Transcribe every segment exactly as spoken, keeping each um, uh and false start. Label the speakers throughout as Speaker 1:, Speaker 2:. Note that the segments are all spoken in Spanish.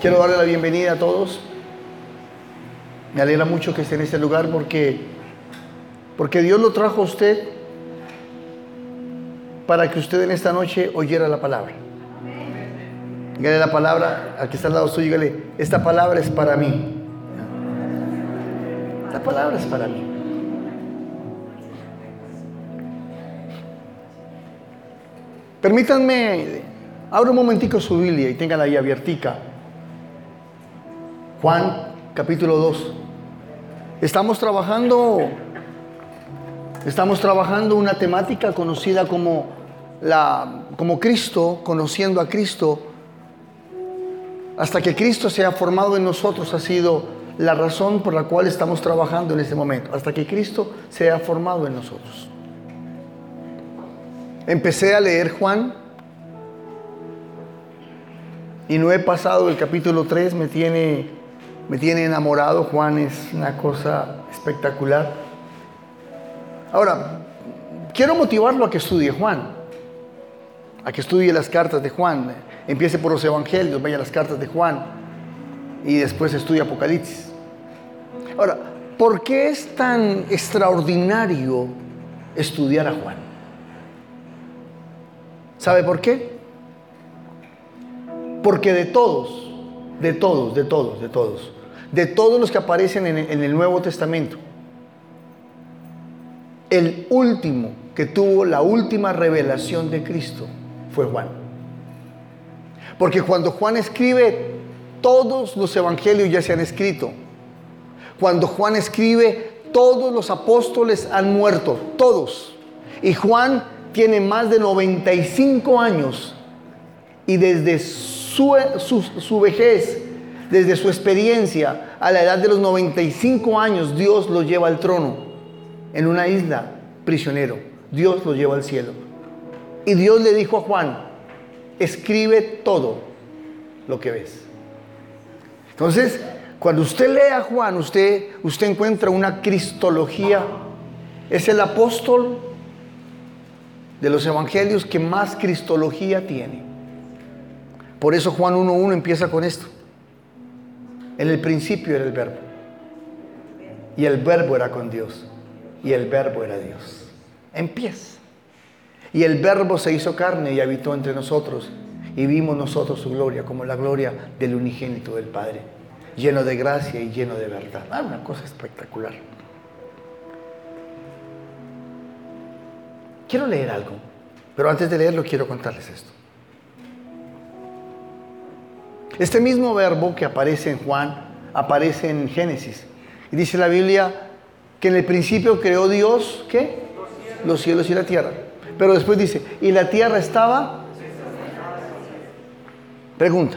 Speaker 1: Quiero darle la bienvenida a todos. Me alegra mucho que esté en este lugar porque, porque Dios lo trajo a usted para que usted en esta noche oyera la palabra. Dígale la palabra al que está al lado suyo, dígale, esta palabra es para mí. Esta palabra es para mí. Permítanme, abra un momentico su Biblia y téngala ahí abiertica. Juan, capítulo dos. Estamos trabajando, estamos trabajando una temática conocida como, la, como Cristo, conociendo a Cristo. Hasta que Cristo se ha formado en nosotros ha sido la razón por la cual estamos trabajando en este momento. Hasta que Cristo se ha formado en nosotros. Empecé a leer Juan y no he pasado el capítulo tres, me tiene, me tiene enamorado. Juan es una cosa espectacular. Ahora, quiero motivarlo a que estudie Juan, a que estudie las cartas de Juan. Empiece por los evangelios, vaya a las cartas de Juan y después estudie Apocalipsis. Ahora, ¿por qué es tan extraordinario estudiar a Juan? ¿Sabe por qué? Porque de todos, de todos, de todos, de todos, de todos los que aparecen en el, en el Nuevo Testamento, el último que tuvo la última revelación de Cristo fue Juan. Porque cuando Juan escribe, todos los evangelios ya se han escrito. Cuando Juan escribe, todos los apóstoles han muerto, todos. Y Juan tiene más de noventa y cinco años y desde su, su, su vejez, desde su experiencia, a la edad de los noventa y cinco años, Dios lo lleva al trono en una isla prisionero. Dios lo lleva al cielo. Y Dios le dijo a Juan, escribe todo lo que ves. Entonces, cuando usted lee a Juan, usted, usted encuentra una cristología. Es el apóstol de los evangelios que más cristología tiene. Por eso Juan uno uno empieza con esto. En el principio era el verbo, y el verbo era con Dios, y el verbo era Dios. Empieza. Y el verbo se hizo carne y habitó entre nosotros, y vimos nosotros su gloria como la gloria del unigénito del Padre, lleno de gracia y lleno de verdad. Ah, una cosa espectacular. Quiero leer algo, pero antes de leerlo quiero contarles esto. Este mismo verbo que aparece en Juan, aparece en Génesis. Y dice la Biblia que en el principio creó Dios, ¿qué? Los cielos y la tierra. Pero después dice, y la tierra estaba... Pregunta.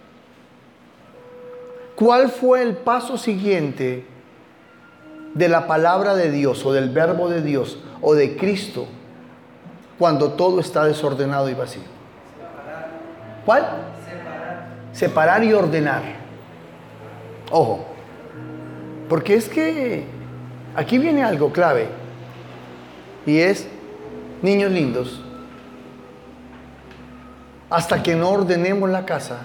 Speaker 1: ¿Cuál fue el paso siguiente de la palabra de Dios o del verbo de Dios o de Cristo cuando todo está desordenado y vacío? ¿Cuál? Separar. Separar y ordenar. Ojo, porque es que aquí viene algo clave y es, niños lindos, hasta que no ordenemos la casa,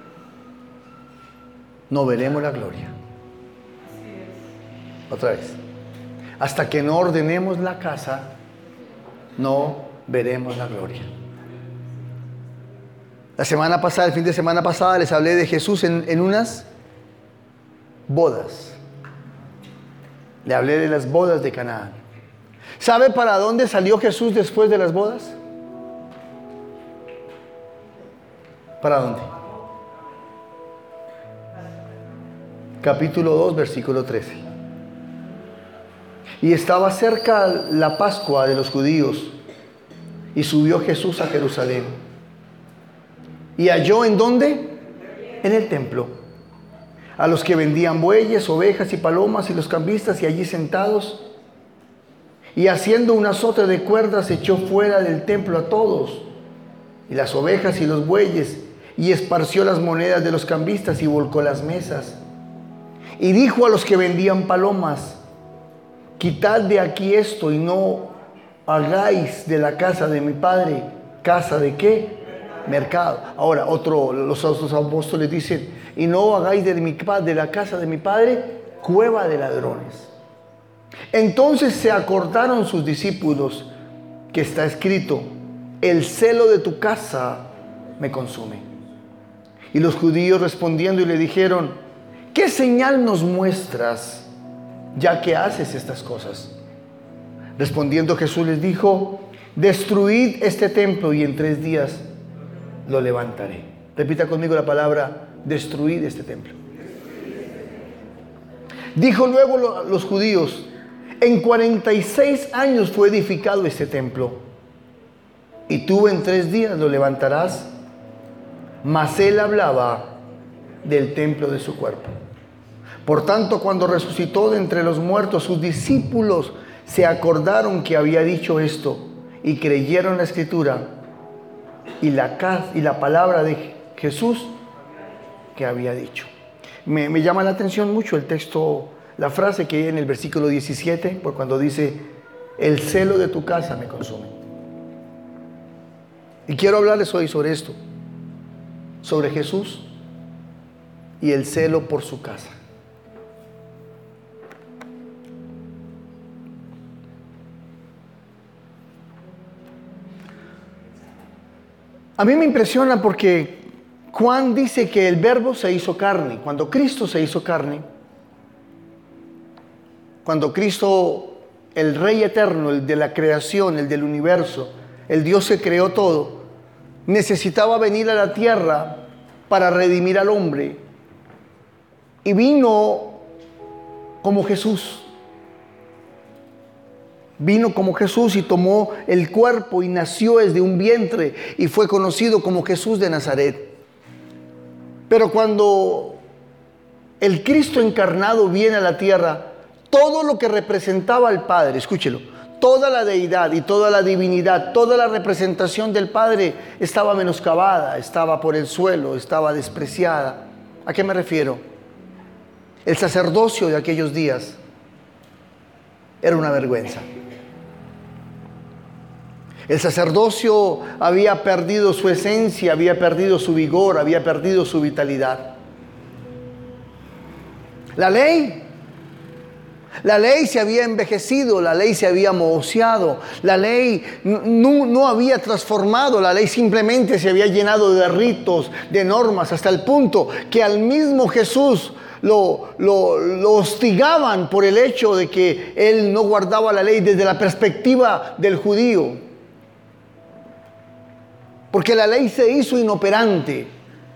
Speaker 1: no veremos la gloria. Otra vez, hasta que no ordenemos la casa, no veremos la gloria. La semana pasada, el fin de semana pasada, les hablé de Jesús en, en unas bodas. Le hablé de las bodas de Canaán. ¿Sabe para dónde salió Jesús después de las bodas? ¿Para dónde? Capítulo dos, versículo trece. Y estaba cerca la Pascua de los judíos, y subió Jesús a Jerusalén. ¿Y halló en dónde? En el templo a los que vendían bueyes, ovejas y palomas, y los cambistas, y allí sentados. Y haciendo un azote de cuerdas, echó fuera del templo a todos, y las ovejas y los bueyes, y esparció las monedas de los cambistas, y volcó las mesas. Y dijo a los que vendían palomas, quitad de aquí esto, y no hagáis de la casa de mi padre casa de ¿qué? mercado. Ahora, otro, los otros apóstoles dicen, y no hagáis de, mi, de la casa de mi padre cueva de ladrones. Entonces se acordaron sus discípulos que está escrito, el celo de tu casa me consume. Y los judíos respondiendo y le dijeron, ¿qué señal nos muestras ya que haces estas cosas? Respondiendo Jesús les dijo, destruid este templo y en tres días lo levantaré. Repita conmigo la palabra, destruid este templo. Dijo luego los judíos, en cuarenta y seis años fue edificado este templo, y tú en tres días lo levantarás. Mas él hablaba del templo de su cuerpo. Por tanto, cuando resucitó de entre los muertos, sus discípulos se acordaron que había dicho esto, y creyeron la escritura y la, y la palabra de Jesús que había dicho. Me, me llama la atención mucho el texto, la frase que hay en el versículo diecisiete, por cuando dice, el celo de tu casa me consume. Y quiero hablarles hoy sobre esto, sobre Jesús y el celo por su casa. A mí me impresiona porque Juan dice que el verbo se hizo carne. Cuando Cristo se hizo carne, cuando Cristo, el Rey eterno, el de la creación, el del universo, el Dios que creó todo, necesitaba venir a la tierra para redimir al hombre. Y vino como Jesús. Vino como Jesús y tomó el cuerpo y nació desde un vientre y fue conocido como Jesús de Nazaret. Pero cuando el Cristo encarnado viene a la tierra, todo lo que representaba al Padre, escúchelo, toda la deidad y toda la divinidad, toda la representación del Padre estaba menoscabada, estaba por el suelo, estaba despreciada. ¿A qué me refiero? El sacerdocio de aquellos días era una vergüenza. El sacerdocio había perdido su esencia, había perdido su vigor, había perdido su vitalidad. La ley, la ley se había envejecido, la ley se había manoseado, la ley no, no había transformado, la ley simplemente se había llenado de ritos, de normas, hasta el punto que al mismo Jesús Lo, lo, lo hostigaban por el hecho de que él no guardaba la ley desde la perspectiva del judío. Porque la ley se hizo inoperante.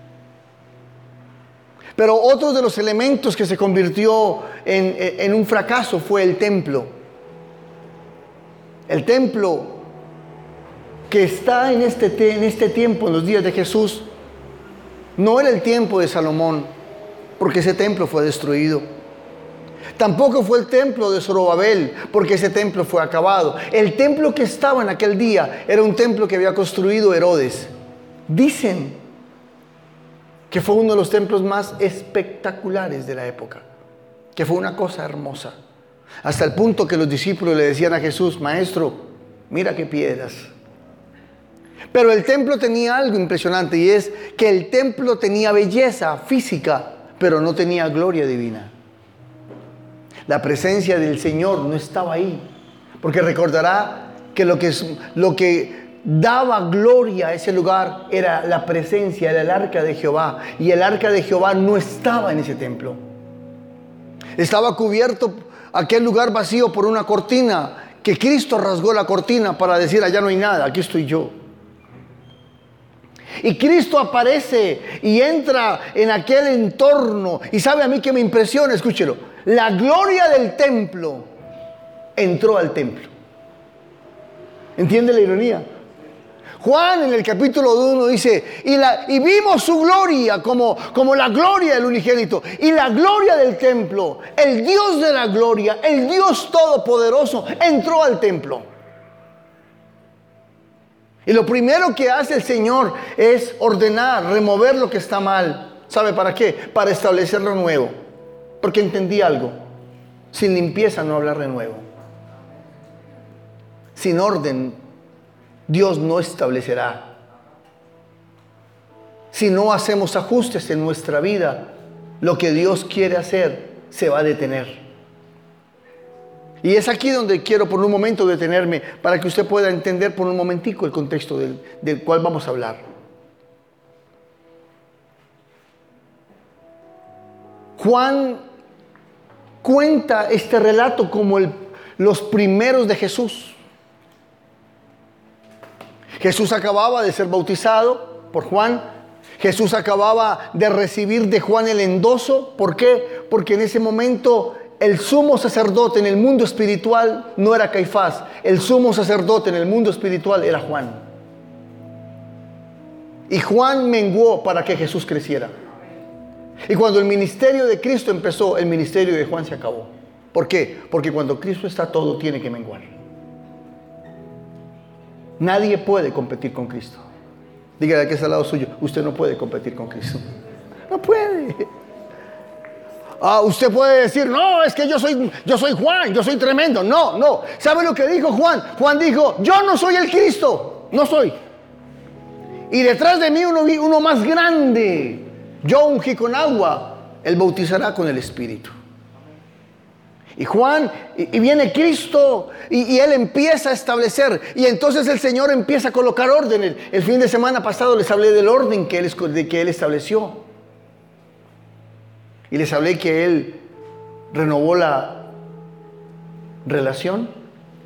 Speaker 1: Pero otro de los elementos que se convirtió en, en un fracaso fue el templo. El templo que está en este, en este tiempo, en los días de Jesús, no era el tiempo de Salomón, porque ese templo fue destruido. Tampoco fue el templo de Zorobabel, porque ese templo fue acabado. El templo que estaba en aquel día era un templo que había construido Herodes. Dicen que fue uno de los templos más espectaculares de la época, que fue una cosa hermosa, hasta el punto que los discípulos le decían a Jesús, maestro, mira qué piedras. Pero el templo tenía algo impresionante, y es que el templo tenía belleza física, pero no tenía gloria divina. La presencia del Señor no estaba ahí, porque recordará que lo que, lo que daba gloria a ese lugar era la presencia, era el arca de Jehová, y el arca de Jehová no estaba en ese templo. Estaba cubierto aquel lugar vacío por una cortina, que Cristo rasgó la cortina para decir, allá no hay nada, aquí estoy yo. Y Cristo aparece y entra en aquel entorno. Y sabe a mí que me impresiona, escúchelo. La gloria del templo entró al templo. ¿Entiende la ironía? Juan en el capítulo uno dice, y, la, y vimos su gloria como, como la gloria del unigénito. Y la gloria del templo, el Dios de la gloria, el Dios todopoderoso, entró al templo. Y lo primero que hace el Señor es ordenar, remover lo que está mal. ¿Sabe para qué? Para establecer lo nuevo. Porque entendí algo. Sin limpieza no habrá renuevo. Sin orden, Dios no establecerá. si no hacemos ajustes en nuestra vida, lo que Dios quiere hacer se va a detener. Y es aquí donde quiero por un momento detenerme, para que usted pueda entender por un momentico el contexto del, del cual vamos a hablar. Juan cuenta este relato como el, los primeros de Jesús. Jesús acababa de ser bautizado por Juan. Jesús acababa de recibir de Juan el endoso. ¿Por qué? Porque en ese momento el sumo sacerdote en el mundo espiritual no era Caifás. El sumo sacerdote en el mundo espiritual era Juan. Y Juan menguó para que Jesús creciera. Y cuando el ministerio de Cristo empezó, el ministerio de Juan se acabó. ¿Por qué? Porque cuando Cristo está, todo tiene que menguar. Nadie puede competir con Cristo. Dígale que está al lado suyo, usted no puede competir con Cristo. No puede. Ah, usted puede decir, no, es que yo soy, yo soy Juan, yo soy tremendo. No, no. ¿Sabe lo que dijo Juan? Juan dijo, yo no soy el Cristo. No soy. Y detrás de mí uno, uno más grande. Yo ungí con agua, él bautizará con el Espíritu. Y Juan, y, y viene Cristo, y, y Él empieza a establecer, y entonces el Señor empieza a colocar orden. El, el fin de semana pasado les hablé del orden que él, de que Él estableció. Y les hablé que Él renovó la relación,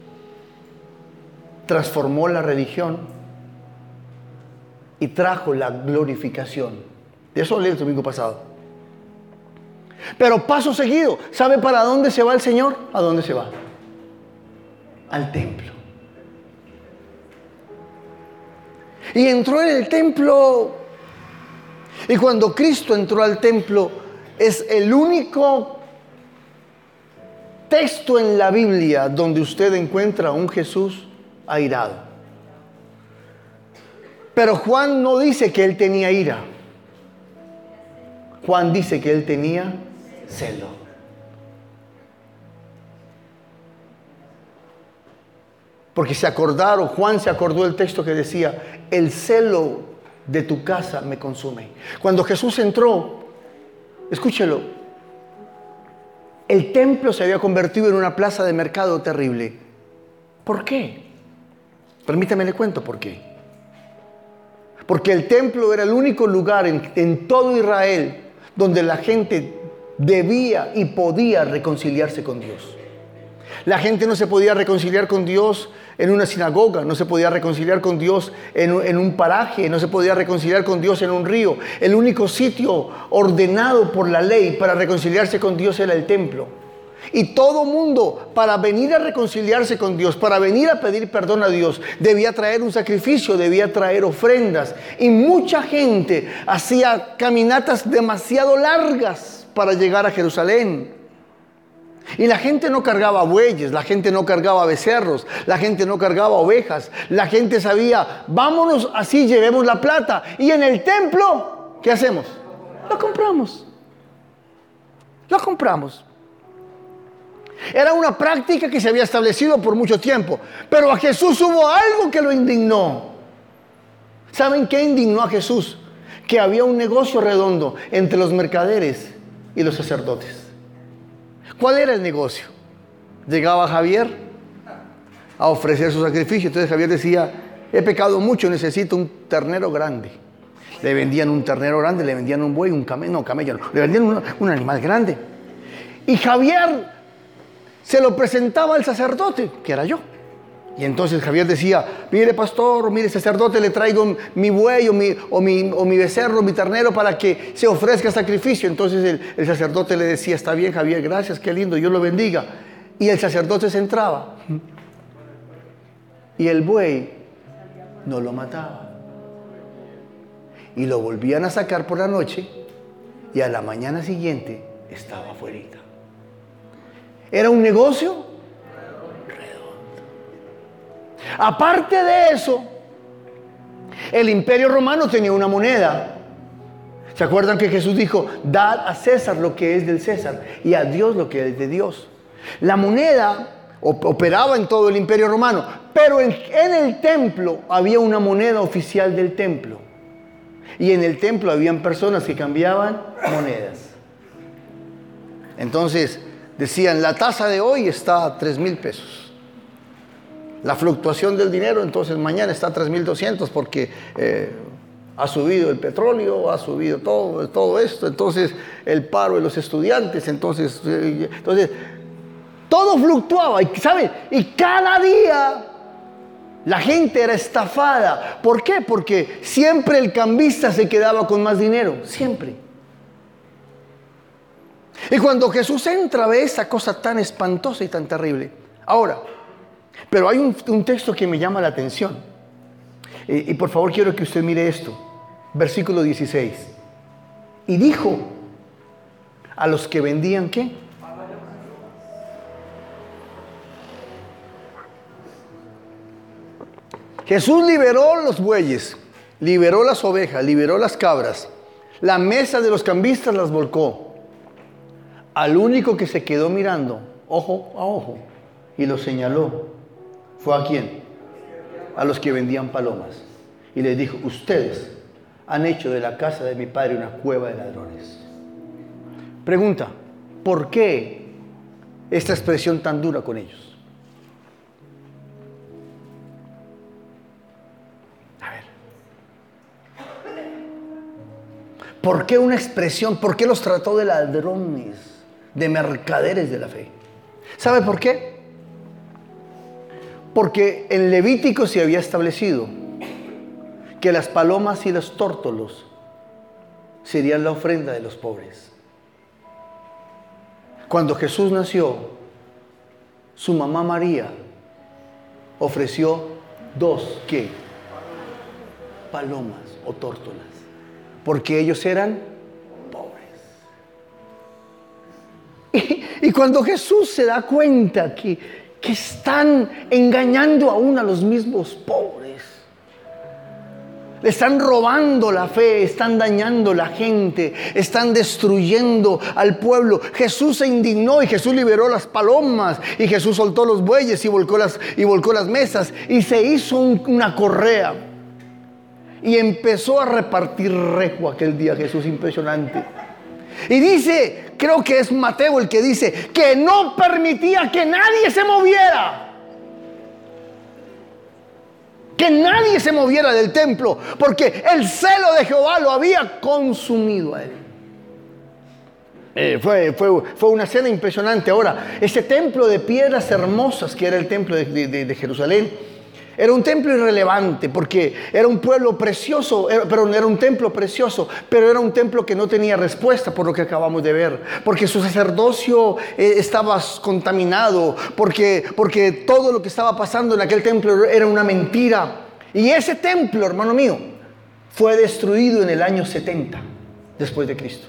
Speaker 1: transformó la religión y trajo la glorificación. De eso hablé el domingo pasado. Pero paso seguido, ¿sabe para dónde se va el Señor? ¿A dónde se va? Al templo. Y entró en el templo. Y cuando Cristo entró al templo, es el único texto en la Biblia donde usted encuentra a un Jesús airado. Pero Juan no dice que él tenía ira. Juan dice que él tenía celo. Porque se acordaron, Juan se acordó del texto que decía, el celo de tu casa me consume. Cuando Jesús entró, escúchelo, el templo se había convertido en una plaza de mercado terrible. ¿Por qué? Permítame le cuento por qué. Porque el templo era el único lugar en, en todo Israel donde la gente debía y podía reconciliarse con Dios. La gente no se podía reconciliar con Dios en una sinagoga, no se podía reconciliar con Dios en, en un paraje, no se podía reconciliar con Dios en un río. El único sitio ordenado por la ley para reconciliarse con Dios era el templo. Y todo mundo, para venir a reconciliarse con Dios, para venir a pedir perdón a Dios, debía traer un sacrificio, debía traer ofrendas. Y mucha gente hacía caminatas demasiado largas para llegar a Jerusalén. Y la gente no cargaba bueyes, la gente no cargaba becerros, la gente no cargaba ovejas. La gente sabía, vámonos así, llevemos la plata. Y en el templo, ¿qué hacemos? Lo compramos. Lo compramos. Era una práctica que se había establecido por mucho tiempo. Pero a Jesús hubo algo que lo indignó. ¿Saben qué indignó a Jesús? Que había un negocio redondo entre los mercaderes y los sacerdotes. ¿Cuál era el negocio? Llegaba Javier a ofrecer su sacrificio. Entonces Javier decía, he pecado mucho, necesito un ternero grande. Le vendían un ternero grande, le vendían un buey, un camello, no, camello no, le vendían un, un animal grande. Y Javier se lo presentaba al sacerdote, que era yo. Y entonces Javier decía, mire pastor, mire sacerdote, le traigo mi buey o mi, o mi, o mi becerro, mi ternero para que se ofrezca sacrificio. Entonces el, el sacerdote le decía, está bien Javier, gracias, qué lindo, Dios lo bendiga. Y el sacerdote se entraba. Y el buey no lo mataba. Y lo volvían a sacar por la noche y a la mañana siguiente estaba afuera. Era un negocio redondo. Aparte de eso, el Imperio Romano tenía una moneda. ¿Se acuerdan que Jesús dijo, dad a César lo que es del César y a Dios lo que es de Dios? La moneda operaba en todo el Imperio Romano, pero en, en el templo había una moneda oficial del templo. Y en el templo habían personas que cambiaban monedas. Entonces decían, la tasa de hoy está a tres mil pesos. La fluctuación del dinero, entonces mañana está a tres mil doscientos porque eh, ha subido el petróleo, ha subido todo, todo esto. Entonces el paro de los estudiantes, entonces, eh, entonces todo fluctuaba. Y, ¿sabe? Y cada día la gente era estafada. ¿Por qué? Porque siempre el cambista se quedaba con más dinero. Siempre. Y cuando Jesús entra, ve esa cosa tan espantosa y tan terrible. Ahora, pero hay un, un texto que me llama la atención. Y, y por favor quiero que usted mire esto. Versículo dieciséis. Y dijo a los que vendían, ¿qué? Jesús liberó los bueyes, liberó las ovejas, liberó las cabras. La mesa de los cambistas las volcó. Al único que se quedó mirando, ojo a ojo, y lo señaló, ¿fue a quién? A los que vendían palomas. Y les dijo, ustedes han hecho de la casa de mi padre una cueva de ladrones. Pregunta, ¿por qué esta expresión tan dura con ellos? ¿Por qué una expresión? ¿Por qué los trató de ladrones, de mercaderes de la fe? ¿Sabe por qué? Porque en Levítico se había establecido que las palomas y los tórtolos serían la ofrenda de los pobres. Cuando Jesús nació, su mamá María ofreció dos, ¿qué? Palomas o tórtolas. Porque ellos eran pobres. Y, y cuando Jesús se da cuenta que, que están engañando aún a los mismos pobres, le están robando la fe, están dañando la gente, están destruyendo al pueblo, Jesús se indignó y Jesús liberó las palomas y Jesús soltó los bueyes y volcó las, y volcó las mesas y se hizo un, una correa. Y empezó a repartir rejo aquel día Jesús, impresionante. Y dice, creo que es Mateo el que dice, que no permitía que nadie se moviera. Que nadie se moviera del templo, porque el celo de Jehová lo había consumido a él. Eh, fue, fue, fue una escena impresionante. Ahora, ese templo de piedras hermosas que era el templo de, de, de Jerusalén, era un templo irrelevante porque era un pueblo precioso, era, perdón, era un templo precioso, pero era un templo que no tenía respuesta por lo que acabamos de ver, porque su sacerdocio eh, estaba contaminado, porque, porque todo lo que estaba pasando en aquel templo era una mentira. Y ese templo, hermano mío, fue destruido en el año setenta después de Cristo.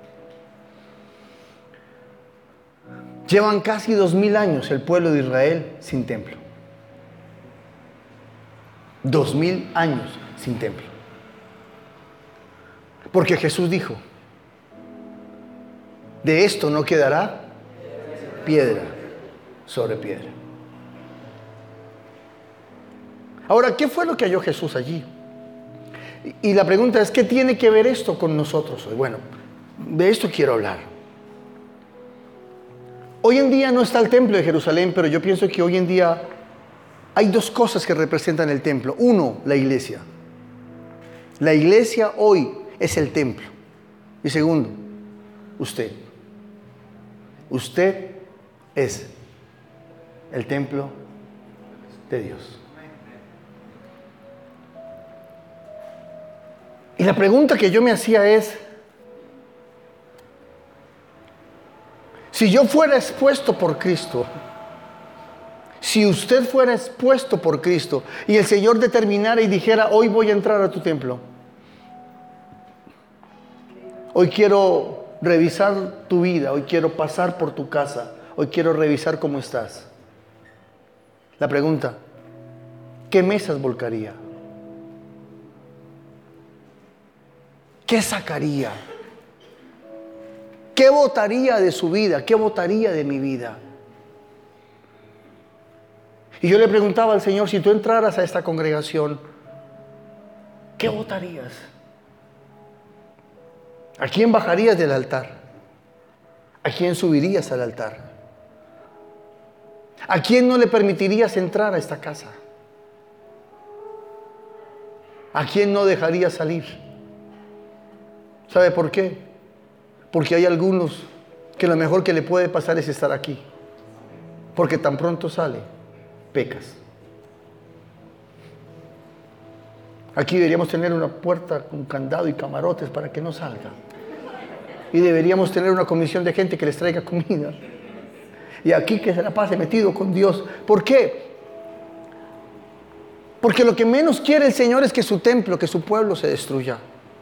Speaker 1: Llevan casi dos mil años el pueblo de Israel sin templo. Dos mil años sin templo. Porque Jesús dijo, de esto no quedará piedra sobre piedra. Ahora, ¿qué fue lo que halló Jesús allí? Y la pregunta es, ¿qué tiene que ver esto con nosotros hoy? Bueno, de esto quiero hablar. Hoy en día no está el templo de Jerusalén, pero yo pienso que hoy en día hay dos cosas que representan el templo. Uno, la iglesia. La iglesia hoy es el templo. Y segundo, usted. Usted es el templo de Dios. Y la pregunta que yo me hacía es, si yo fuera expuesto por Cristo, si usted fuera expuesto por Cristo y el Señor determinara y dijera, hoy voy a entrar a tu templo, hoy quiero revisar tu vida, hoy quiero pasar por tu casa, hoy quiero revisar cómo estás. La pregunta, ¿qué mesas volcaría? ¿Qué sacaría? ¿Qué votaría de su vida? ¿Qué votaría de mi vida? Y yo le preguntaba al Señor, si tú entraras a esta congregación, ¿qué votarías? ¿A quién bajarías del altar? ¿A quién subirías al altar? ¿A quién no le permitirías entrar a esta casa? ¿A quién no dejarías salir? ¿Sabe por qué? Porque hay algunos que lo mejor que le puede pasar es estar aquí. Porque tan pronto sale, pecas. Aquí deberíamos tener una puerta con candado y camarotes para que no salga. Y deberíamos tener una comisión de gente que les traiga comida. Y aquí que se la pase metido con Dios. ¿Por qué? Porque lo que menos quiere el Señor es que su templo, que su pueblo se destruya.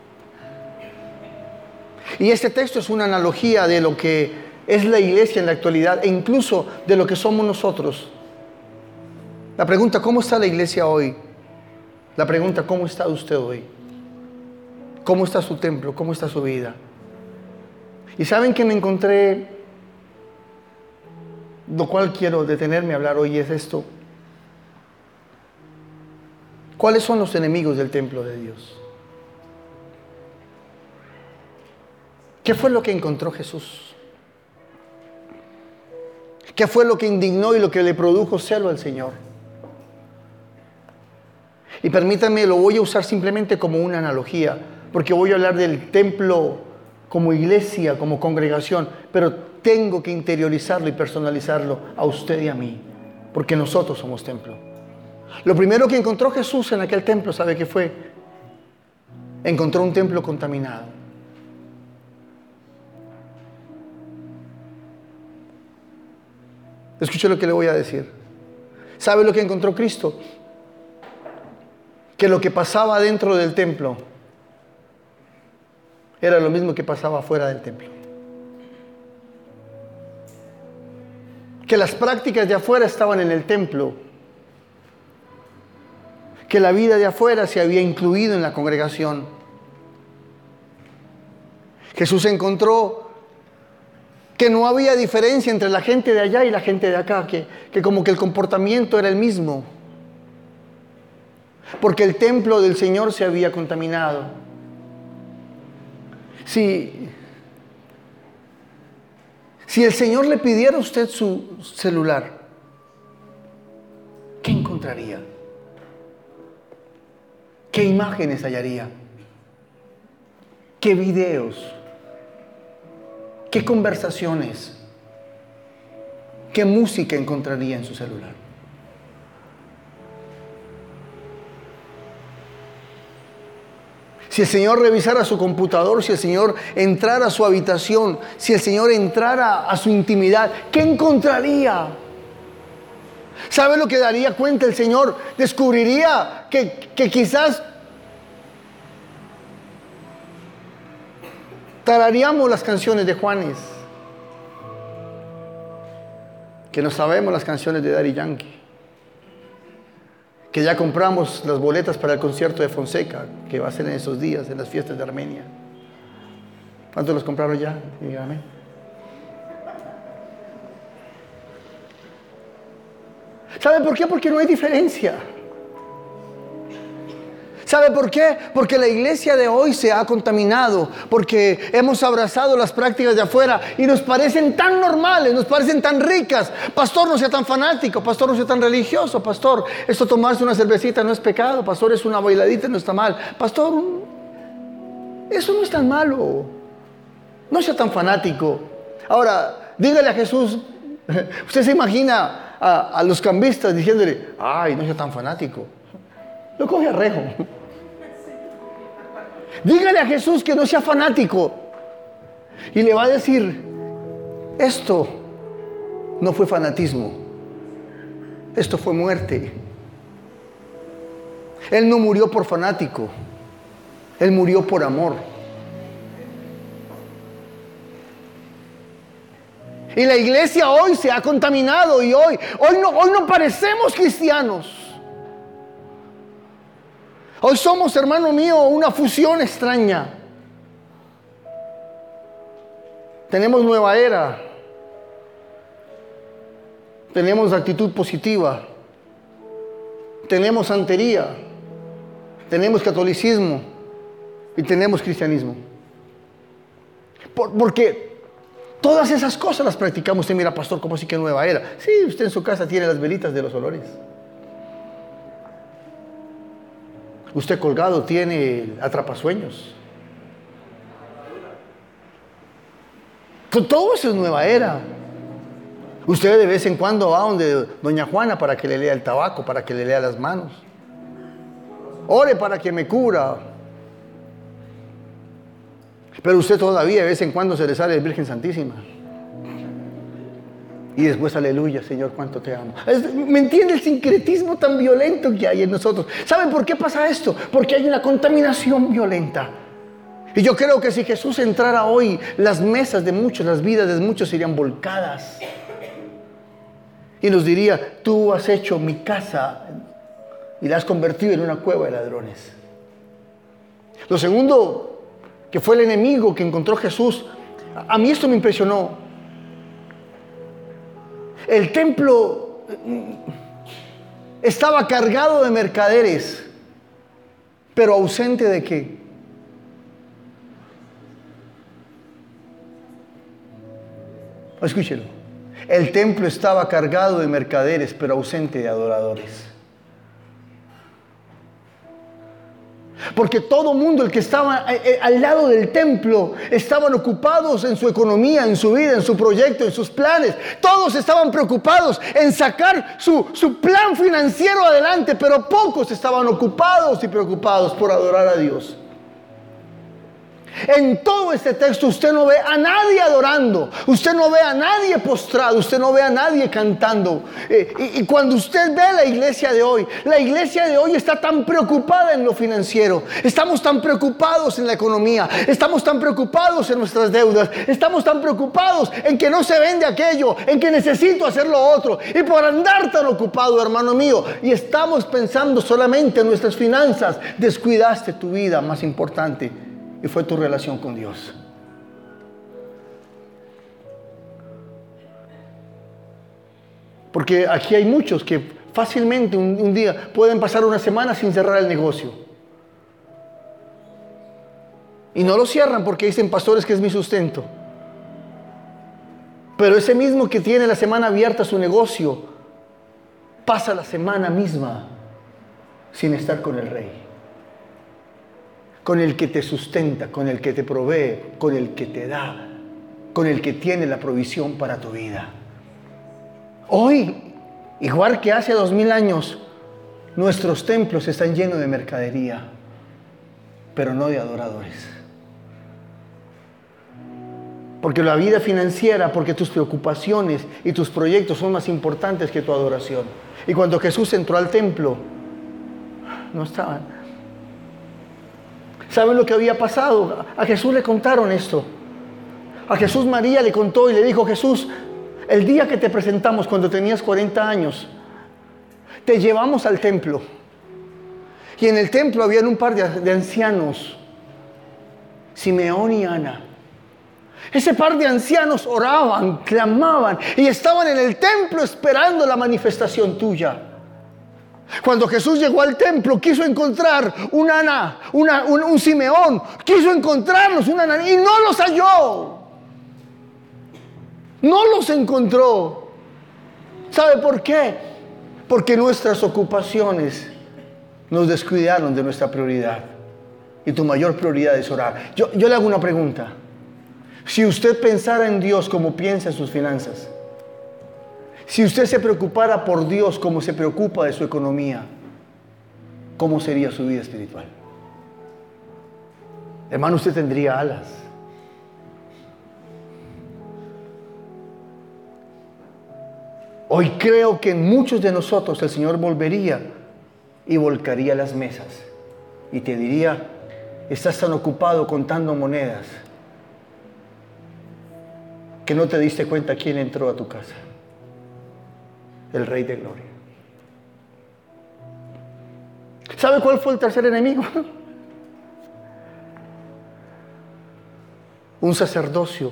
Speaker 1: Y este texto es una analogía de lo que es la iglesia en la actualidad e incluso de lo que somos nosotros. La pregunta, ¿cómo está la iglesia hoy? La pregunta, ¿cómo está usted hoy? ¿Cómo está su templo? ¿Cómo está su vida? Y saben que me encontré, lo cual quiero detenerme a hablar hoy, es esto. ¿Cuáles son los enemigos del templo de Dios? ¿Qué fue lo que encontró Jesús? ¿Qué fue lo que indignó y lo que le produjo celo al Señor? Y permítanme, lo voy a usar simplemente como una analogía, porque voy a hablar del templo como iglesia, como congregación, pero tengo que interiorizarlo y personalizarlo a usted y a mí, porque nosotros somos templo. Lo primero que encontró Jesús en aquel templo, ¿sabe qué fue? Encontró un templo contaminado. Escuche lo que le voy a decir. ¿Sabe lo que encontró Cristo? Que lo que pasaba dentro del templo era lo mismo que pasaba fuera del templo. Que las prácticas de afuera estaban en el templo. Que la vida de afuera se había incluido en la congregación. Jesús encontró que no había diferencia entre la gente de allá y la gente de acá, que, que como que el comportamiento era el mismo. Porque el templo del Señor se había contaminado. Si, si el Señor le pidiera a usted su celular, ¿qué encontraría? ¿Qué imágenes hallaría? ¿Qué videos? ¿Qué conversaciones? ¿Qué música encontraría en su celular? Si el Señor revisara su computador, si el Señor entrara a su habitación, si el Señor entrara a su intimidad, ¿qué encontraría? ¿Sabe lo que daría cuenta el Señor? Descubriría que, que quizás tararíamos las canciones de Juanes, que no sabemos las canciones de Daddy Yankee, que ya compramos las boletas para el concierto de Fonseca, que va a ser en esos días, en las fiestas de Armenia. ¿Cuántos los compraron ya? Dígame. ¿Sabe por qué? Porque no hay diferencia. ¿Sabe por qué? Porque la iglesia de hoy se ha contaminado, porque hemos abrazado las prácticas de afuera y nos parecen tan normales, nos parecen tan ricas. Pastor, no sea tan fanático, pastor, no sea tan religioso, pastor, esto tomarse una cervecita no es pecado, pastor, es una bailadita, no está mal. Pastor, eso no es tan malo, no sea tan fanático. Ahora, dígale a Jesús, usted se imagina a, a los cambistas diciéndole, ay, no sea tan fanático. Lo coge a rejo. Dígale a Jesús que no sea fanático. Y le va a decir, esto no fue fanatismo. Esto fue muerte. Él no murió por fanático. Él murió por amor. Y la iglesia hoy se ha contaminado y hoy, hoy no, hoy no parecemos cristianos. Hoy somos, hermano mío, una fusión extraña. Tenemos nueva era. Tenemos actitud positiva. Tenemos santería. Tenemos catolicismo. Y tenemos cristianismo. Por, porque todas esas cosas las practicamos. Usted mira, pastor, ¿cómo así que nueva era? Sí, usted en su casa tiene las velitas de los olores. Usted colgado tiene atrapasueños. Todo eso es nueva era. Usted de vez en cuando va donde doña Juana para que le lea el tabaco, para que le lea las manos. Ore para que me cura. Pero usted todavía de vez en cuando se le sale el Virgen Santísima. Y después, aleluya, Señor, cuánto te amo. ¿Me entiende el sincretismo tan violento que hay en nosotros? ¿Saben por qué pasa esto? Porque hay una contaminación violenta. Y yo creo que si Jesús entrara hoy, las mesas de muchos, las vidas de muchos serían volcadas. Y nos diría, tú has hecho mi casa y la has convertido en una cueva de ladrones. Lo segundo, que fue el enemigo que encontró Jesús, a mí esto me impresionó. El templo estaba cargado de mercaderes, pero ausente de qué? Escúchelo. El templo estaba cargado de mercaderes, pero ausente de adoradores. Porque todo mundo, el que estaba al lado del templo, estaban ocupados en su economía, en su vida, en su proyecto, en sus planes. Todos estaban preocupados en sacar su, su plan financiero adelante, pero pocos estaban ocupados y preocupados por adorar a Dios. En todo este texto usted no ve a nadie adorando, usted no ve a nadie postrado, usted no ve a nadie cantando. Eh, y, y cuando usted ve la iglesia de hoy, la iglesia de hoy está tan preocupada en lo financiero, estamos tan preocupados en la economía, estamos tan preocupados en nuestras deudas, estamos tan preocupados en que no se vende aquello, en que necesito hacer lo otro, y por andar tan ocupado, hermano mío, y estamos pensando solamente en nuestras finanzas, descuidaste tu vida más importante. Y fue tu relación con Dios. Porque aquí hay muchos que fácilmente un, un día pueden pasar una semana sin cerrar el negocio. Y no lo cierran porque dicen, pastores, que es mi sustento. Pero ese mismo que tiene la semana abierta su negocio, pasa la semana misma sin estar con el Rey. Con el que te sustenta, con el que te provee, con el que te da, con el que tiene la provisión para tu vida. Hoy, igual que hace dos mil años, nuestros templos están llenos de mercadería, pero no de adoradores. Porque la vida financiera, porque tus preocupaciones y tus proyectos son más importantes que tu adoración. Y cuando Jesús entró al templo, no estaban. ¿Saben lo que había pasado? A Jesús le contaron esto. A Jesús María le contó y le dijo, Jesús, el día que te presentamos cuando tenías cuarenta años, te llevamos al templo. Y en el templo habían un par de, de ancianos, Simeón y Ana. Ese par de ancianos oraban, clamaban y estaban en el templo esperando la manifestación tuya. Cuando Jesús llegó al templo, quiso encontrar una Ana, una, un, un Simeón, quiso encontrarlos, una Ana, y no los halló. No los encontró. ¿Sabe por qué? Porque nuestras ocupaciones nos descuidaron de nuestra prioridad. Y tu mayor prioridad es orar. Yo, yo le hago una pregunta. Si usted pensara en Dios como piensa en sus finanzas, si usted se preocupara por Dios como se preocupa de su economía, ¿cómo sería su vida espiritual? Hermano, usted tendría alas. Hoy creo que en muchos de nosotros el Señor volvería y volcaría las mesas y te diría, estás tan ocupado contando monedas que no te diste cuenta quién entró a tu casa. El Rey de Gloria. ¿Sabe cuál fue el tercer enemigo? Un sacerdocio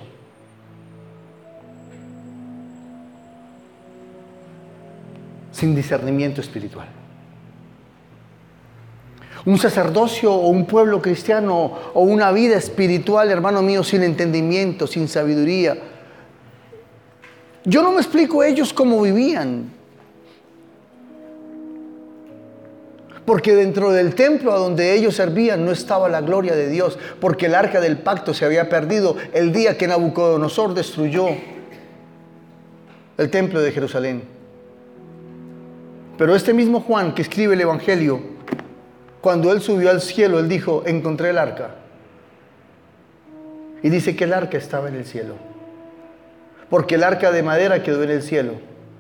Speaker 1: sin discernimiento espiritual. Un sacerdocio o un pueblo cristiano o una vida espiritual, hermano mío, sin entendimiento, sin sabiduría. Yo no me explico ellos cómo vivían. Porque dentro del templo a donde ellos servían no estaba la gloria de Dios, porque el arca del pacto se había perdido el día que Nabucodonosor destruyó el templo de Jerusalén. Pero este mismo Juan que escribe el Evangelio, cuando él subió al cielo, él dijo, encontré el arca. Y dice que el arca estaba en el cielo. Porque el arca de madera quedó en el cielo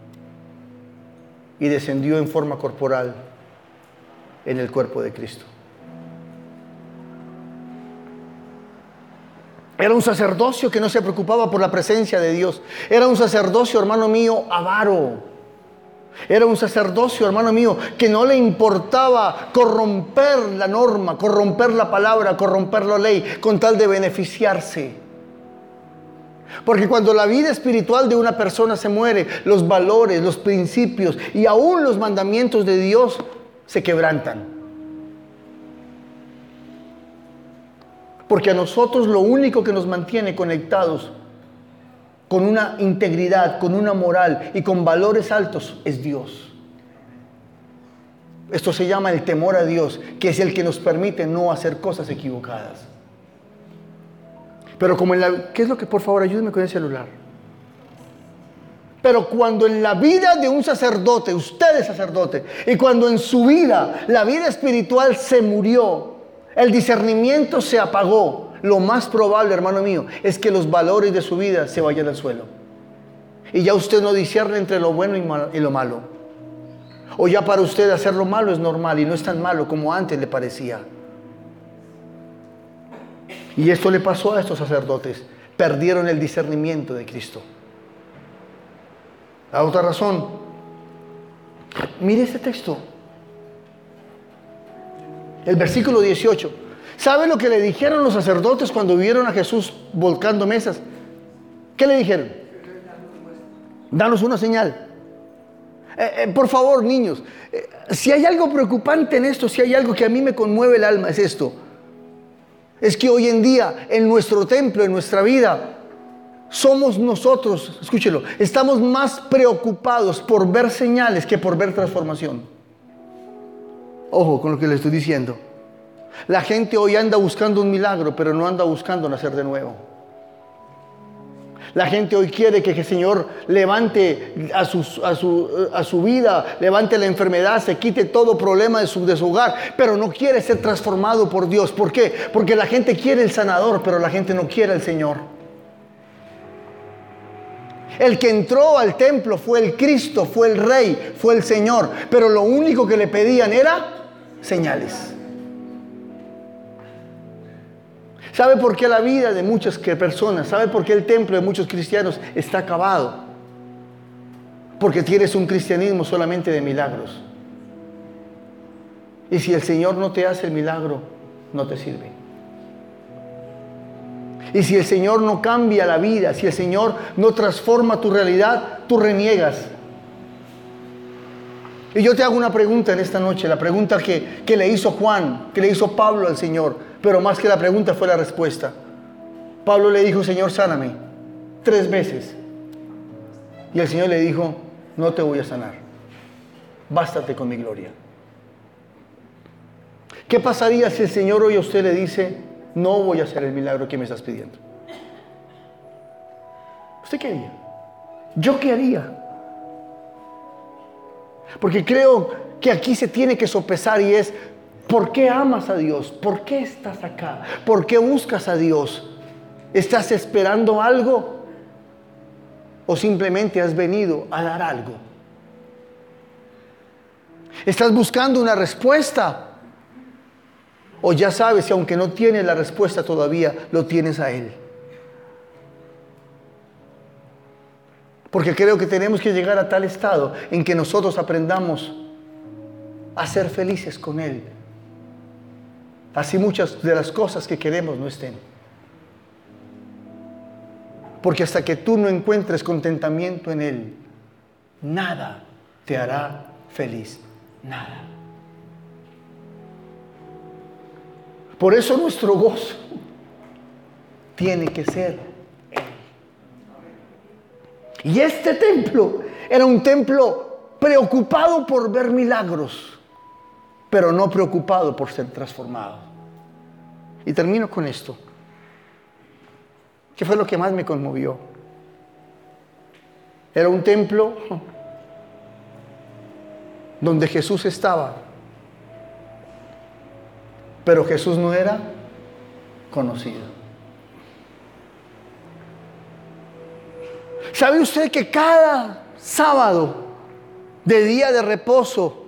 Speaker 1: y descendió en forma corporal en el cuerpo de Cristo. Era un sacerdocio que no se preocupaba por la presencia de Dios. Era un sacerdocio, hermano mío, avaro. Era un sacerdocio, hermano mío, que no le importaba corromper la norma, corromper la palabra, corromper la ley, con tal de beneficiarse. Porque cuando la vida espiritual de una persona se muere, los valores, los principios y aún los mandamientos de Dios se quebrantan. Porque a nosotros lo único que nos mantiene conectados con una integridad, con una moral y con valores altos es Dios. Esto se llama el temor a Dios, que es el que nos permite no hacer cosas equivocadas. Pero como en la... ¿Qué es lo que? Por favor, ayúdeme con el celular. Pero cuando en la vida de un sacerdote, usted es sacerdote, y cuando en su vida, la vida espiritual se murió, el discernimiento se apagó, lo más probable, hermano mío, es que los valores de su vida se vayan al suelo. Y ya usted no discierne entre lo bueno y, mal, y lo malo. O ya para usted hacer lo malo es normal y no es tan malo como antes le parecía. Y esto le pasó a estos sacerdotes. Perdieron el discernimiento de Cristo. La otra razón, mire este texto, el versículo dieciocho. ¿Sabe lo que le dijeron los sacerdotes cuando vieron a Jesús volcando mesas? ¿Qué le dijeron? Danos una señal. Eh, eh, por favor, niños, eh, si hay algo preocupante en esto, si hay algo que a mí me conmueve el alma, es esto. Es que hoy en día, en nuestro templo, en nuestra vida, somos nosotros, escúchelo, estamos más preocupados por ver señales que por ver transformación. Ojo con lo que le estoy diciendo. La gente hoy anda buscando un milagro, pero no anda buscando nacer de nuevo. La gente hoy quiere que el Señor levante a su, a su, a su vida, levante la enfermedad, se quite todo problema de su, de su hogar, pero no quiere ser transformado por Dios. ¿Por qué? Porque la gente quiere el sanador, pero la gente no quiere al Señor. El que entró al templo fue el Cristo, fue el Rey, fue el Señor, pero lo único que le pedían era señales. ¿Sabe por qué la vida de muchas personas, sabe por qué el templo de muchos cristianos está acabado? Porque tienes un cristianismo solamente de milagros. Y si el Señor no te hace el milagro, no te sirve. Y si el Señor no cambia la vida, si el Señor no transforma tu realidad, tú reniegas. Y yo te hago una pregunta en esta noche, la pregunta que, que le hizo Juan, que le hizo Pablo al Señor. Pero más que la pregunta fue la respuesta. Pablo le dijo, Señor, sáname, tres veces. Y el Señor le dijo, no te voy a sanar, bástate con mi gloria. ¿Qué pasaría si el Señor hoy a usted le dice, no voy a hacer el milagro que me estás pidiendo? ¿Usted qué haría? ¿Yo qué haría? Porque creo que aquí se tiene que sopesar y es, ¿por qué amas a Dios? ¿Por qué estás acá? ¿Por qué buscas a Dios? ¿Estás esperando algo? ¿O simplemente has venido a dar algo? ¿Estás buscando una respuesta? ¿O ya sabes que aunque no tienes la respuesta todavía, lo tienes a Él? Porque creo que tenemos que llegar a tal estado en que nosotros aprendamos a ser felices con Él. Así muchas de las cosas que queremos no estén. Porque hasta que tú no encuentres contentamiento en Él, nada te hará feliz. Nada. Por eso nuestro gozo tiene que ser Él. Y este templo era un templo preocupado por ver milagros, pero no preocupado por ser transformado. Y termino con esto. ¿Qué fue lo que más me conmovió? Era un templo donde Jesús estaba, pero Jesús no era conocido. ¿Sabe usted que cada sábado de día de reposo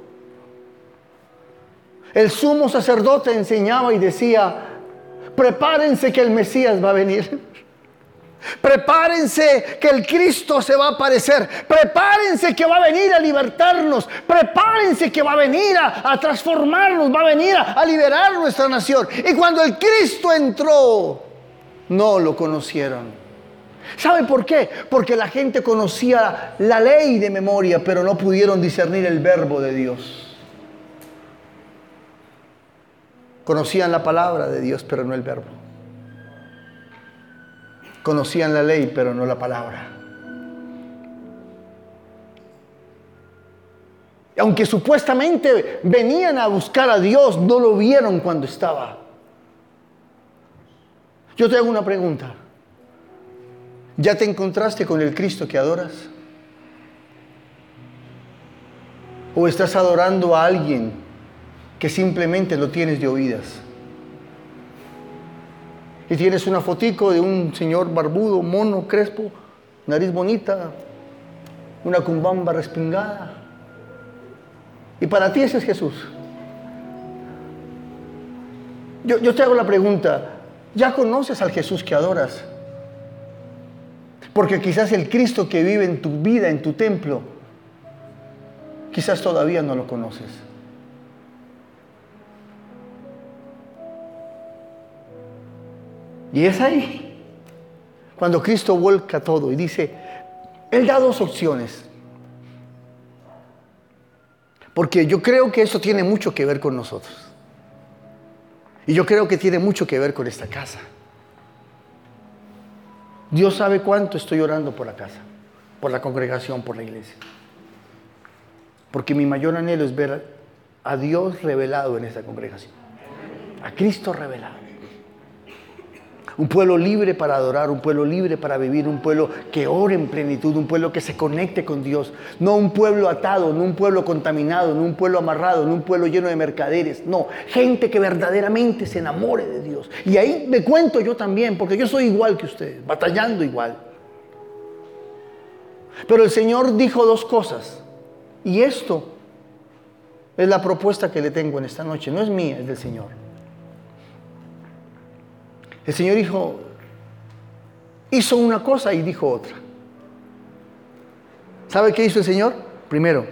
Speaker 1: el sumo sacerdote enseñaba y decía: prepárense que el Mesías va a venir? Prepárense que el Cristo se va a aparecer. Prepárense que va a venir a libertarnos. Prepárense que va a venir a, a transformarnos. Va a venir a, a liberar nuestra nación. Y cuando el Cristo entró, no lo conocieron. ¿Sabe por qué? Porque la gente conocía la ley de memoria, pero no pudieron discernir el verbo de Dios. Conocían la palabra de Dios, pero no el verbo. Conocían la ley, pero no la palabra. Aunque supuestamente venían a buscar a Dios, no lo vieron cuando estaba. Yo te hago una pregunta. ¿Ya te encontraste con el Cristo que adoras? ¿O estás adorando a alguien que simplemente lo tienes de oídas? Y tienes una fotico de un señor barbudo, mono, crespo, nariz bonita, una cumbamba respingada. Y para ti ese es Jesús. Yo, yo te hago la pregunta, ¿ya conoces al Jesús que adoras? Porque quizás el Cristo que vive en tu vida, en tu templo, quizás todavía no lo conoces. Y es ahí cuando Cristo vuelca todo y dice, Él da dos opciones. Porque yo creo que eso tiene mucho que ver con nosotros. Y yo creo que tiene mucho que ver con esta casa. Dios sabe cuánto estoy orando por la casa, por la congregación, por la iglesia. Porque mi mayor anhelo es ver a Dios revelado en esta congregación. A Cristo revelado. Un pueblo libre para adorar, un pueblo libre para vivir, un pueblo que ore en plenitud, un pueblo que se conecte con Dios. No un pueblo atado, no un pueblo contaminado, no un pueblo amarrado, no un pueblo lleno de mercaderes. No, gente que verdaderamente se enamore de Dios. Y ahí me cuento yo también, porque yo soy igual que ustedes, batallando igual. Pero el Señor dijo dos cosas. Y esto es la propuesta que le tengo en esta noche. No es mía, es del Señor. El Señor dijo, hizo una cosa y dijo otra. ¿Sabe qué hizo el Señor? Primero,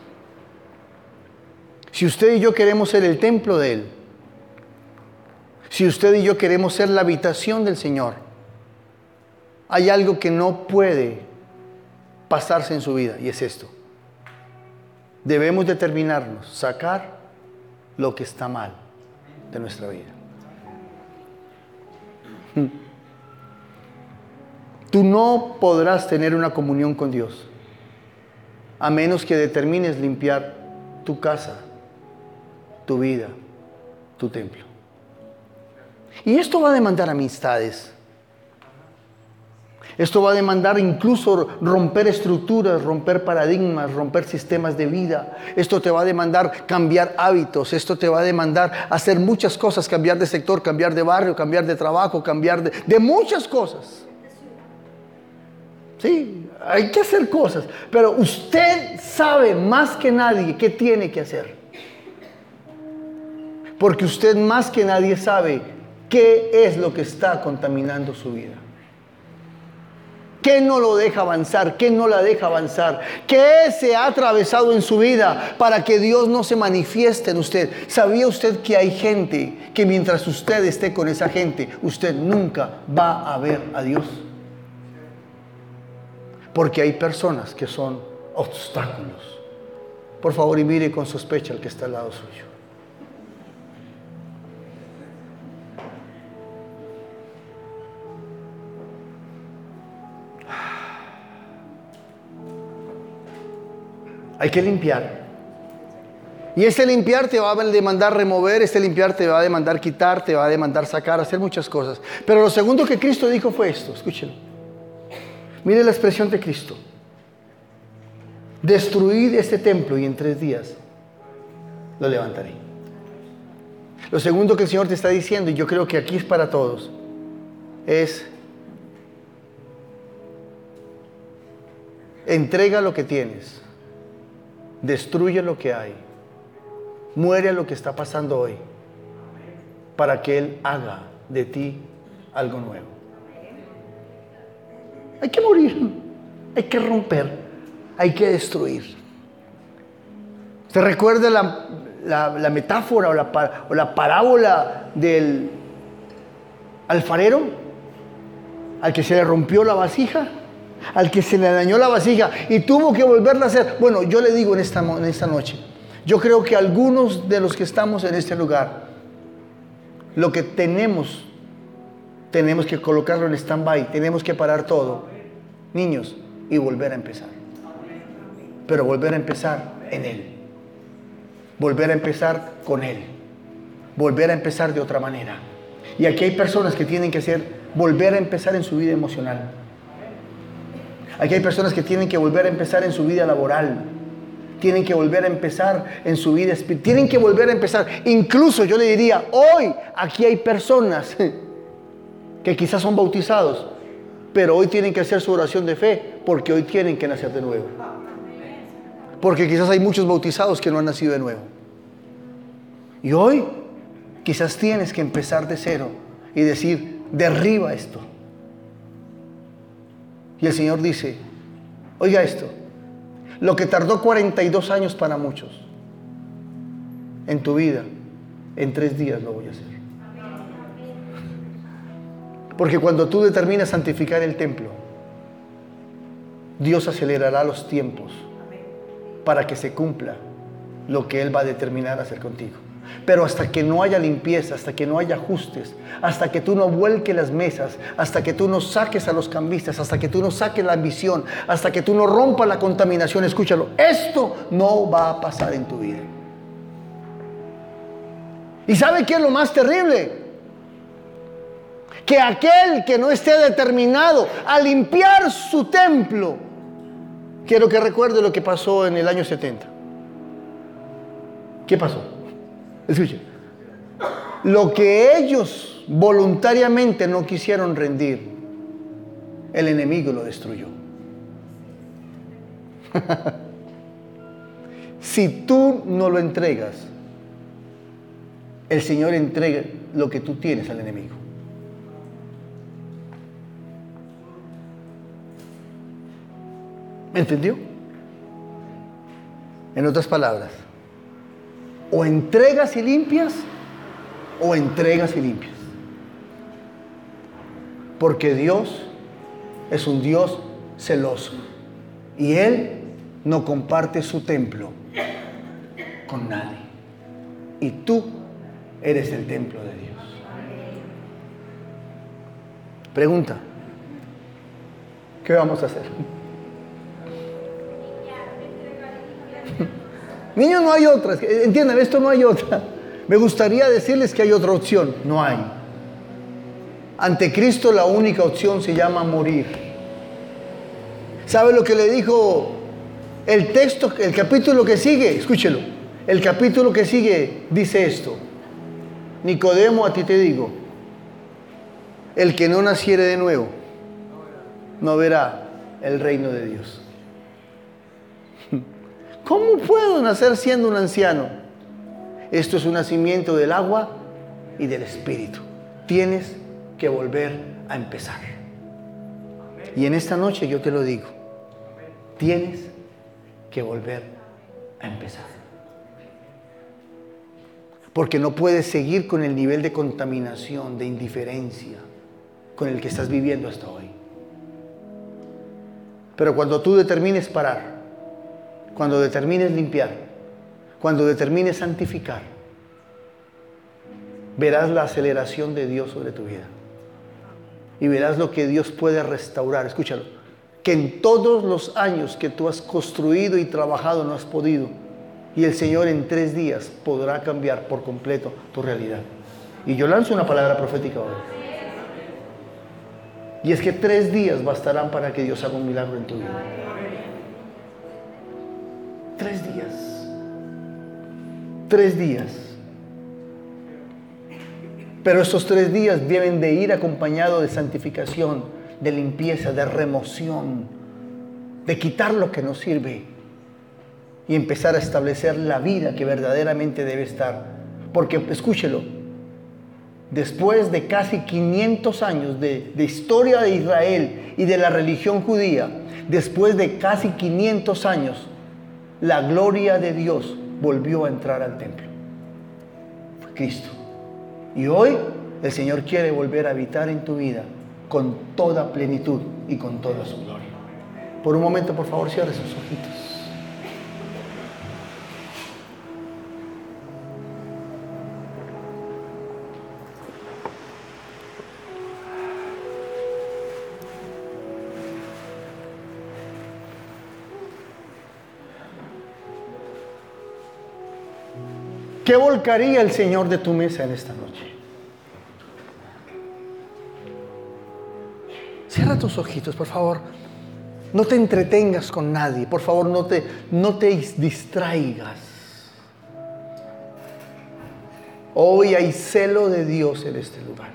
Speaker 1: si usted y yo queremos ser el templo de Él, si usted y yo queremos ser la habitación del Señor, hay algo que no puede pasarse en su vida y es esto. Debemos determinarnos, sacar lo que está mal de nuestra vida. Tú no podrás tener una comunión con Dios a menos que determines limpiar tu casa, tu vida, tu templo. Y esto va a demandar amistades. Esto va a demandar incluso romper estructuras, romper paradigmas, romper sistemas de vida. Esto te va a demandar cambiar hábitos. Esto te va a demandar hacer muchas cosas, cambiar de sector, cambiar de barrio, cambiar de trabajo, cambiar de, de muchas cosas. Sí, hay que hacer cosas, pero usted sabe más que nadie qué tiene que hacer. Porque usted más que nadie sabe qué es lo que está contaminando su vida. ¿Qué no lo deja avanzar? ¿Qué no la deja avanzar? ¿Qué se ha atravesado en su vida para que Dios no se manifieste en usted? ¿Sabía usted que hay gente que mientras usted esté con esa gente, usted nunca va a ver a Dios? Porque hay personas que son obstáculos. Por favor, y mire con sospecha al que está al lado suyo. Hay que limpiar. Y este limpiar te va a demandar remover, este limpiar te va a demandar quitar, te va a demandar sacar, hacer muchas cosas. Pero lo segundo que Cristo dijo fue esto, escúchenlo. Mire la expresión de Cristo. Destruid este templo y en tres días lo levantaré. Lo segundo que el Señor te está diciendo, y yo creo que aquí es para todos, es entrega lo que tienes, destruye lo que hay, muere a lo que está pasando hoy, para que Él haga de ti algo nuevo. Hay que morir, hay que romper, hay que destruir. ¿Se recuerda la, la, la metáfora o la, o la parábola del alfarero? Al que se le rompió la vasija, al que se le dañó la vasija y tuvo que volverla a hacer. Bueno, yo le digo en esta, en esta noche, yo creo que algunos de los que estamos en este lugar, lo que tenemos, tenemos que colocarlo en stand-by, tenemos que parar todo, niños, y volver a empezar. Pero volver a empezar en Él. Volver a empezar con Él. Volver a empezar de otra manera. Y aquí hay personas que tienen que hacer, volver a empezar en su vida emocional. Aquí hay personas que tienen que volver a empezar en su vida laboral. Tienen que volver a empezar en su vida espiritual. Tienen que volver a empezar. Incluso yo le diría, hoy aquí hay personas que quizás son bautizados, pero hoy tienen que hacer su oración de fe, porque hoy tienen que nacer de nuevo. Porque quizás hay muchos bautizados que no han nacido de nuevo. Y hoy quizás tienes que empezar de cero y decir, derriba esto. Y el Señor dice, oiga esto, lo que tardó cuarenta y dos años para muchos, en tu vida, en tres días lo voy a hacer. Porque cuando tú determinas santificar el templo, Dios acelerará los tiempos para que se cumpla lo que Él va a determinar hacer contigo. Pero hasta que no haya limpieza, hasta que no haya ajustes, hasta que tú no vuelques las mesas, hasta que tú no saques a los cambistas, hasta que tú no saques la ambición, hasta que tú no rompas la contaminación, escúchalo, esto no va a pasar en tu vida. ¿Y sabe qué es lo más terrible? Que aquel que no esté determinado a limpiar su templo, quiero que recuerde lo que pasó en el año setenta. ¿Qué pasó? Escuchen. Lo que ellos voluntariamente no quisieron rendir, el enemigo lo destruyó. Si tú no lo entregas, el Señor entrega lo que tú tienes al enemigo. ¿Me entendió? En otras palabras, o entregas y limpias, o entregas y limpias. Porque Dios es un Dios celoso. Y Él no comparte su templo con nadie. Y tú eres el templo de Dios. Pregunta: ¿qué vamos a hacer? Niños, no hay otra. Entiendan, esto no hay otra. Me gustaría decirles que hay otra opción. No hay. Ante Cristo la única opción se llama morir. ¿Sabe lo que le dijo el texto, el capítulo que sigue? Escúchelo. El capítulo que sigue dice esto: Nicodemo, a ti te digo, el que no naciere de nuevo no verá el reino de Dios. ¿Cómo puedo nacer siendo un anciano? Esto es un nacimiento del agua y del espíritu. Tienes que volver a empezar. Y en esta noche yo te lo digo, tienes que volver a empezar. Porque no puedes seguir con el nivel de contaminación, de indiferencia con el que estás viviendo hasta hoy. Pero cuando tú determines parar, cuando determines limpiar, cuando determines santificar, verás la aceleración de Dios sobre tu vida. Y verás lo que Dios puede restaurar. Escúchalo. que en todos los años que tú has construido y trabajado no has podido. Y el Señor en tres días podrá cambiar por completo tu realidad. Y yo lanzo una palabra profética ahora. Y es que tres días bastarán para que Dios haga un milagro en tu vida. Tres días. Tres días. Pero estos tres días deben de ir acompañados de santificación, de limpieza, de remoción, de quitar lo que no sirve y empezar a establecer la vida que verdaderamente debe estar. Porque, escúchelo, después de casi quinientos años de, de historia de Israel y de la religión judía, después de casi quinientos años, la gloria de Dios volvió a entrar al templo. Fue Cristo. Y hoy el Señor quiere volver a habitar en tu vida con toda plenitud y con toda su gloria. Por un momento, por favor, cierre sus ojitos. ¿Qué volcaría el Señor de tu mesa en esta noche? Cierra tus ojitos, por favor. No te entretengas con nadie. Por favor, no te, no te distraigas. Hoy hay celo de Dios en este lugar.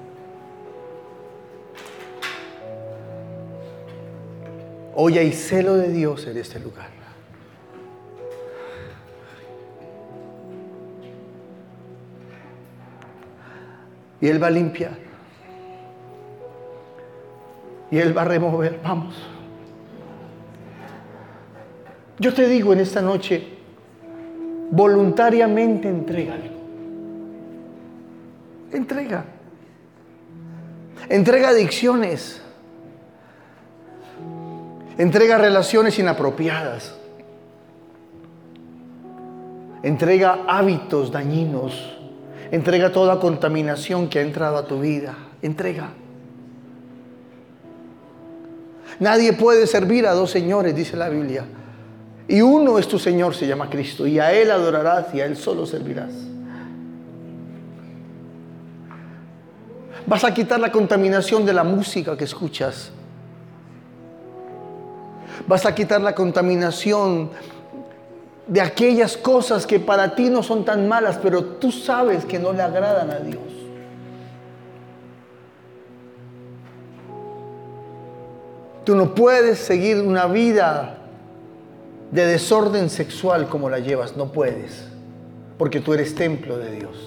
Speaker 1: Hoy hay celo de Dios en este lugar. Y Él va a limpiar. Y Él va a remover. Vamos. Yo te digo en esta noche, voluntariamente entrégalo. Entrega. Entrega adicciones. Entrega relaciones inapropiadas. Entrega hábitos dañinos. Entrega toda contaminación que ha entrado a tu vida. Entrega. Nadie puede servir a dos señores, dice la Biblia. Y uno es tu Señor, se llama Cristo. Y a Él adorarás y a Él solo servirás. Vas a quitar la contaminación de la música que escuchas. Vas a quitar la contaminación de aquellas cosas que para ti no son tan malas, pero tú sabes que no le agradan a Dios. Tú no puedes seguir una vida de desorden sexual como la llevas, no puedes, porque tú eres templo de Dios.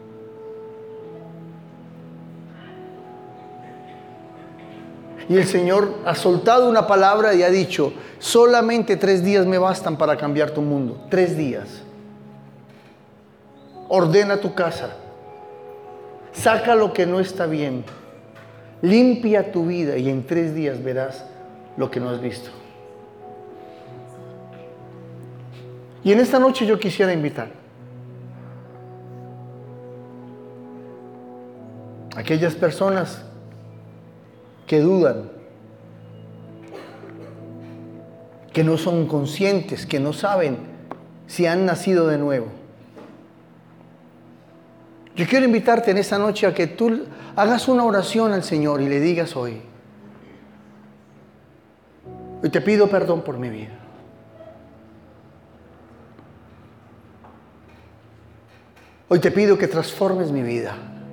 Speaker 1: Y el Señor ha soltado una palabra y ha dicho, solamente tres días me bastan para cambiar tu mundo. Tres días. Ordena tu casa. Saca lo que no está bien. Limpia tu vida y en tres días verás lo que no has visto. Y en esta noche yo quisiera invitar a aquellas personas que dudan, que no son conscientes, que no saben si han nacido de nuevo. Yo quiero invitarte en esta noche a que tú hagas una oración al Señor y le digas hoy, hoy te pido perdón por mi vida. Hoy te pido que transformes mi vida.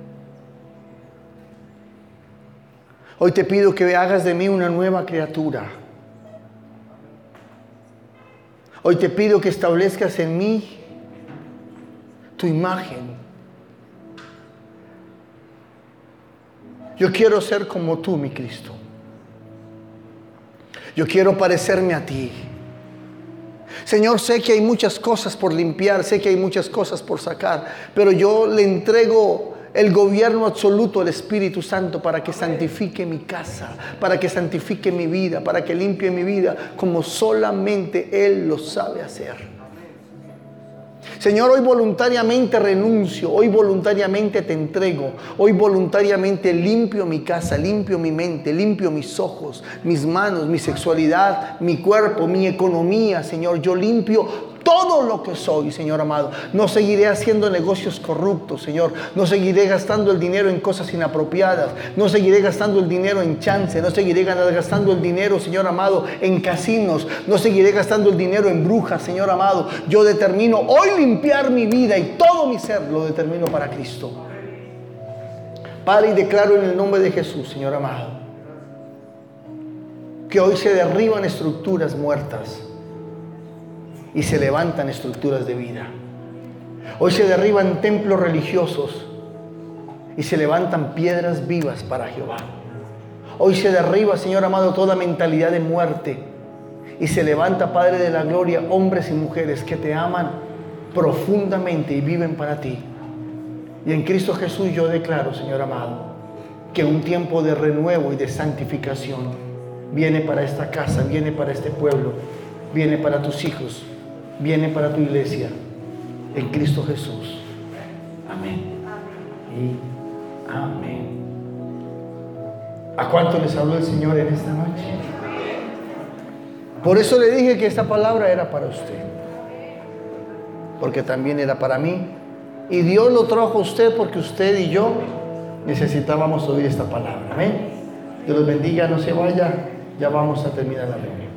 Speaker 1: Hoy te pido que hagas de mí una nueva criatura. Hoy te pido que establezcas en mí tu imagen. Yo quiero ser como tú, mi Cristo. Yo quiero parecerme a ti. Señor, sé que hay muchas cosas por limpiar, sé que hay muchas cosas por sacar, pero yo le entrego el gobierno absoluto al Espíritu Santo para que santifique mi casa, para que santifique mi vida, para que limpie mi vida como solamente Él lo sabe hacer. Señor, hoy voluntariamente renuncio, hoy voluntariamente te entrego, hoy voluntariamente limpio mi casa, limpio mi mente, limpio mis ojos, mis manos, mi sexualidad, mi cuerpo, mi economía, Señor. Yo limpio todo lo que soy, Señor amado. No seguiré haciendo negocios corruptos, Señor. No seguiré gastando el dinero en cosas inapropiadas. No seguiré gastando el dinero en chance. No seguiré gastando el dinero, Señor amado, en casinos. No seguiré gastando el dinero en brujas, Señor amado. Yo determino hoy limpiar mi vida y todo mi ser lo determino para Cristo. Padre, y declaro en el nombre de Jesús, Señor amado, que hoy se derriban estructuras muertas y se levantan estructuras de vida. Hoy se derriban templos religiosos y se levantan piedras vivas para Jehová. Hoy se derriba, Señor amado, toda mentalidad de muerte y se levanta, Padre de la gloria, hombres y mujeres que te aman profundamente y viven para ti. Y en Cristo Jesús yo declaro, Señor amado, que un tiempo de renuevo y de santificación viene para esta casa, viene para este pueblo, viene para tus hijos, viene para tu iglesia, en Cristo Jesús. Amén. Y amén. ¿A cuánto les habló el Señor en esta noche? Por eso le dije que esta palabra era para usted, porque también era para mí. Y Dios lo trajo a usted porque usted y yo necesitábamos oír esta palabra. Amén. Dios los bendiga, no se vaya, ya vamos a terminar la reunión.